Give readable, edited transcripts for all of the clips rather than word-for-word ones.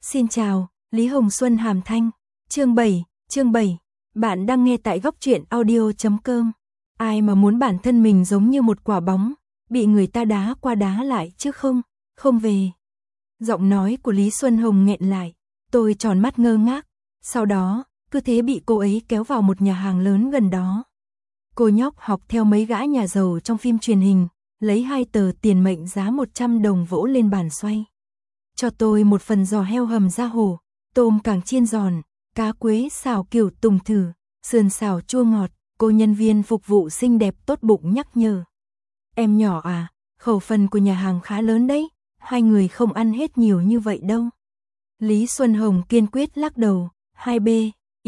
Xin chào, Lý Hồng Xuân Hàm Thanh. Chương 7. Bạn đang nghe tại góc truyện audio.com. Ai mà muốn bản thân mình giống như một quả bóng, bị người ta đá qua đá lại chứ không về. Giọng nói của Lý Xuân Hồng nghẹn lại, tôi tròn mắt ngơ ngác, sau đó, cứ thế bị cô ấy kéo vào một nhà hàng lớn gần đó. Cô nhóc học theo mấy gã nhà giàu trong phim truyền hình, lấy 2 tờ tiền mệnh giá 100 đồng vỗ lên bàn xoay. Cho tôi một phần giò heo hầm da hổ, tôm càng chiên giòn, cá quế xào kiểu tùng thử, sườn xào chua ngọt. Cô nhân viên phục vụ xinh đẹp tốt bụng nhắc nhở. Em nhỏ à, khẩu phần của nhà hàng khá lớn đấy, 2 người không ăn hết nhiều như vậy đâu. Lý Xuân Hồng kiên quyết lắc đầu, 2B,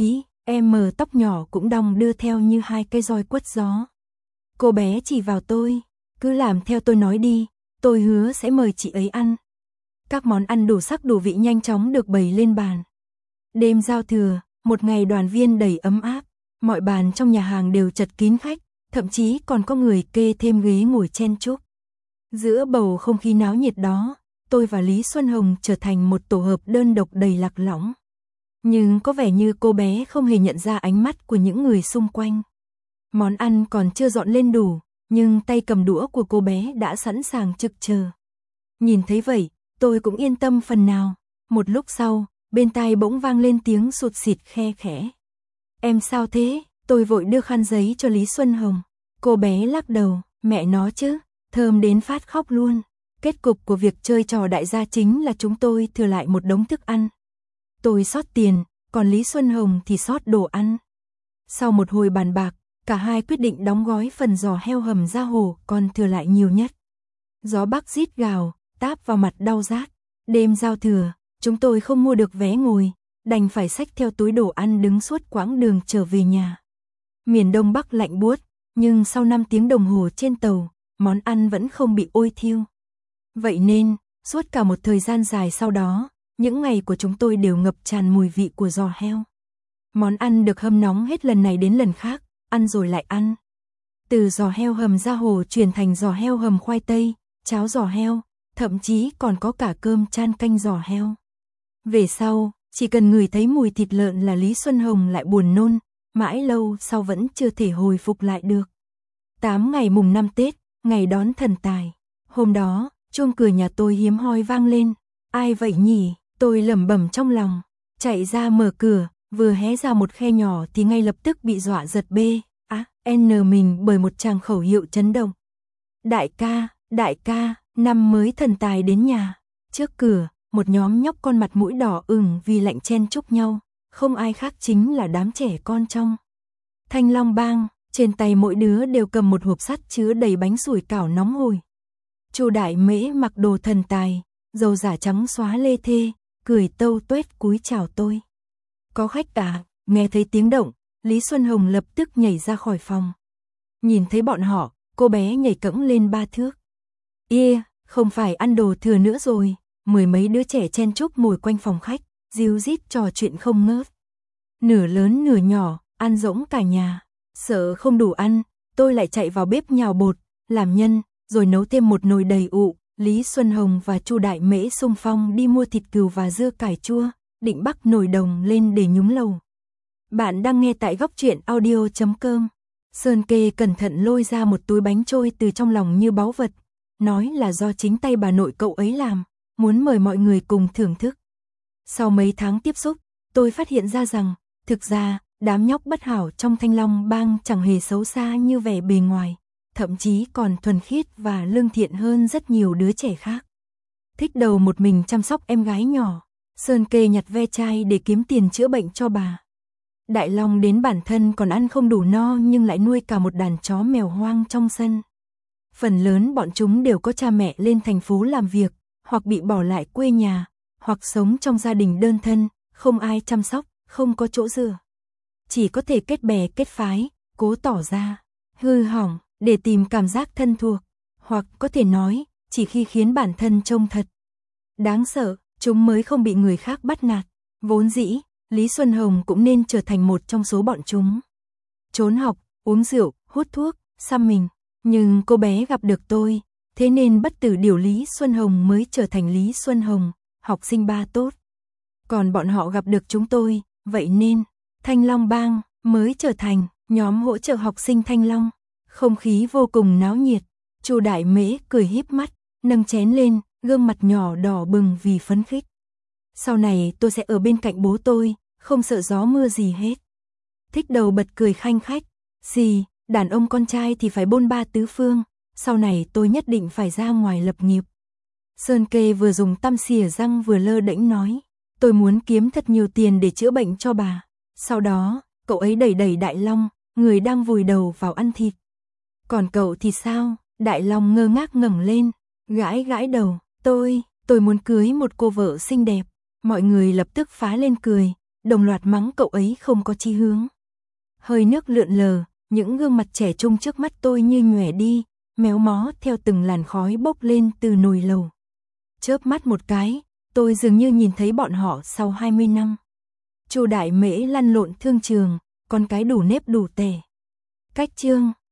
em mờ tóc nhỏ cũng đong đưa theo như 2 cây roi quất gió. Cô bé chỉ vào tôi, cứ làm theo tôi nói đi, tôi hứa sẽ mời chị ấy ăn. Các món ăn đủ sắc đủ vị nhanh chóng được bày lên bàn. Đêm giao thừa, một ngày đoàn viên đầy ấm áp, mọi bàn trong nhà hàng đều chật kín khách, thậm chí còn có người kê thêm ghế ngồi chen chúc. Giữa bầu không khí náo nhiệt đó, tôi và Lý Xuân Hồng trở thành một tổ hợp đơn độc đầy lạc lõng. Nhưng có vẻ như cô bé không hề nhận ra ánh mắt của những người xung quanh. Món ăn còn chưa dọn lên đủ, nhưng tay cầm đũa của cô bé đã sẵn sàng trực chờ. Nhìn thấy vậy, tôi cũng yên tâm phần nào. Một lúc sau, bên tai bỗng vang lên tiếng sụt sịt khe khẽ. Em sao thế? Tôi vội đưa khăn giấy cho Lý Xuân Hồng. Cô bé lắc đầu, mẹ nó chứ, thơm đến phát khóc luôn. Kết cục của việc chơi trò đại gia chính là chúng tôi thừa lại một đống thức ăn. Tôi xót tiền, còn Lý Xuân Hồng thì xót đồ ăn. Sau một hồi bàn bạc, cả hai quyết định đóng gói phần giò heo hầm da hổ còn thừa lại nhiều nhất. Gió bắc rít gào, táp vào mặt đau rát. Đêm giao thừa, chúng tôi không mua được vé ngồi, đành phải xách theo túi đồ ăn đứng suốt quãng đường trở về nhà. Miền Đông Bắc lạnh buốt, nhưng sau 5 tiếng đồng hồ trên tàu, món ăn vẫn không bị ôi thiêu. Vậy nên, suốt cả một thời gian dài sau đó, những ngày của chúng tôi đều ngập tràn mùi vị của giò heo. Món ăn được hâm nóng hết lần này đến lần khác, ăn rồi lại ăn. Từ giò heo hầm da hổ chuyển thành giò heo hầm khoai tây, cháo giò heo, thậm chí còn có cả cơm chan canh giò heo. Về sau, chỉ cần ngửi thấy mùi thịt lợn là Lý Xuân Hồng lại buồn nôn, mãi lâu sau vẫn chưa thể hồi phục lại được. 8 ngày mùng 5 Tết, ngày đón thần tài. Hôm đó, chuông cửa nhà tôi hiếm hoi vang lên. Ai vậy nhỉ? Tôi lẩm bẩm trong lòng. Chạy ra mở cửa, vừa hé ra một khe nhỏ thì ngay lập tức bị dọa giật N mình bởi một tràng khẩu hiệu chấn động. Đại ca, năm mới thần tài đến nhà. Trước cửa, một nhóm nhóc con mặt mũi đỏ ửng vì lạnh chen chúc nhau, không ai khác chính là đám trẻ con trong Thanh Long Bang, trên tay mỗi đứa đều cầm một hộp sắt chứa đầy bánh sủi cảo nóng hổi. Chu Đại Mễ mặc đồ thần tài, râu giả trắng xóa lê thê, cười tâu tuét cúi chào tôi. Có khách à? Nghe thấy tiếng động, Lý Xuân Hồng lập tức nhảy ra khỏi phòng. Nhìn thấy bọn họ, cô bé nhảy cẫng lên 3 thước. Không phải ăn đồ thừa nữa rồi. 10 mấy đứa trẻ chen chúc ngồi quanh phòng khách, ríu rít trò chuyện không ngớt. Nửa lớn nửa nhỏ, ăn rỗng cả nhà. Sợ không đủ ăn, tôi lại chạy vào bếp nhào bột, làm nhân, rồi nấu thêm một nồi đầy ụ. Lý Xuân Hồng và Chu Đại Mễ xung phong đi mua thịt cừu và dưa cải chua, định bắc nồi đồng lên để nhúng lẩu. Bạn đang nghe tại góc truyện audio.com. Sơn Kê cẩn thận lôi ra một túi bánh trôi từ trong lòng như báu vật, nói là do chính tay bà nội cậu ấy làm, muốn mời mọi người cùng thưởng thức. Sau mấy tháng tiếp xúc, tôi phát hiện ra rằng, thực ra, đám nhóc bất hảo trong Thanh Long Bang chẳng hề xấu xa như vẻ bề ngoài, thậm chí còn thuần khiết và lương thiện hơn rất nhiều đứa trẻ khác. Thích đầu một mình chăm sóc em gái nhỏ, Sơn Kê nhặt ve chai để kiếm tiền chữa bệnh cho bà. Đại Long đến bản thân còn ăn không đủ no nhưng lại nuôi cả một đàn chó mèo hoang trong sân. Phần lớn bọn chúng đều có cha mẹ lên thành phố làm việc, hoặc bị bỏ lại quê nhà, hoặc sống trong gia đình đơn thân, không ai chăm sóc, không có chỗ dựa. Chỉ có thể kết bè kết phái, cố tỏ ra hư hỏng để tìm cảm giác thân thuộc, hoặc có thể nói, chỉ khi khiến bản thân trông thật đáng sợ, chúng mới không bị người khác bắt nạt. Vốn dĩ, Lý Xuân Hồng cũng nên trở thành một trong số bọn chúng. Trốn học, uống rượu, hút thuốc, xăm mình. Nhưng cô bé gặp được tôi, thế nên bất tử điều Lý Xuân Hồng mới trở thành Lý Xuân Hồng, học sinh ba tốt. Còn bọn họ gặp được chúng tôi, vậy nên, Thanh Long Bang mới trở thành nhóm hỗ trợ học sinh Thanh Long. Không khí vô cùng náo nhiệt, Chu Đại Mễ cười híp mắt, nâng chén lên, gương mặt nhỏ đỏ bừng vì phấn khích. Sau này tôi sẽ ở bên cạnh bố tôi, không sợ gió mưa gì hết. Thích Đầu bật cười khanh khách, gì, đàn ông con trai thì phải bôn ba tứ phương, sau này tôi nhất định phải ra ngoài lập nghiệp. Sơn Kê vừa dùng tăm xỉa răng vừa lơ đễnh nói, tôi muốn kiếm thật nhiều tiền để chữa bệnh cho bà. Sau đó, cậu ấy đẩy đẩy Đại Long, người đang vùi đầu vào ăn thịt. Còn cậu thì sao? Đại Long ngơ ngác ngẩng lên, gãi gãi đầu, tôi muốn cưới một cô vợ xinh đẹp. Mọi người lập tức phá lên cười, đồng loạt mắng cậu ấy không có chí hướng. Hơi nước lượn lờ, những gương mặt trẻ trung trước mắt tôi như nhòe đi, méo mó theo từng làn khói bốc lên từ nồi lầu. Chớp mắt một cái, tôi dường như nhìn thấy bọn họ sau 20 năm. Chu Đại Mễ lăn lộn thương trường, con cái đủ nếp đủ tẻ. Cách chương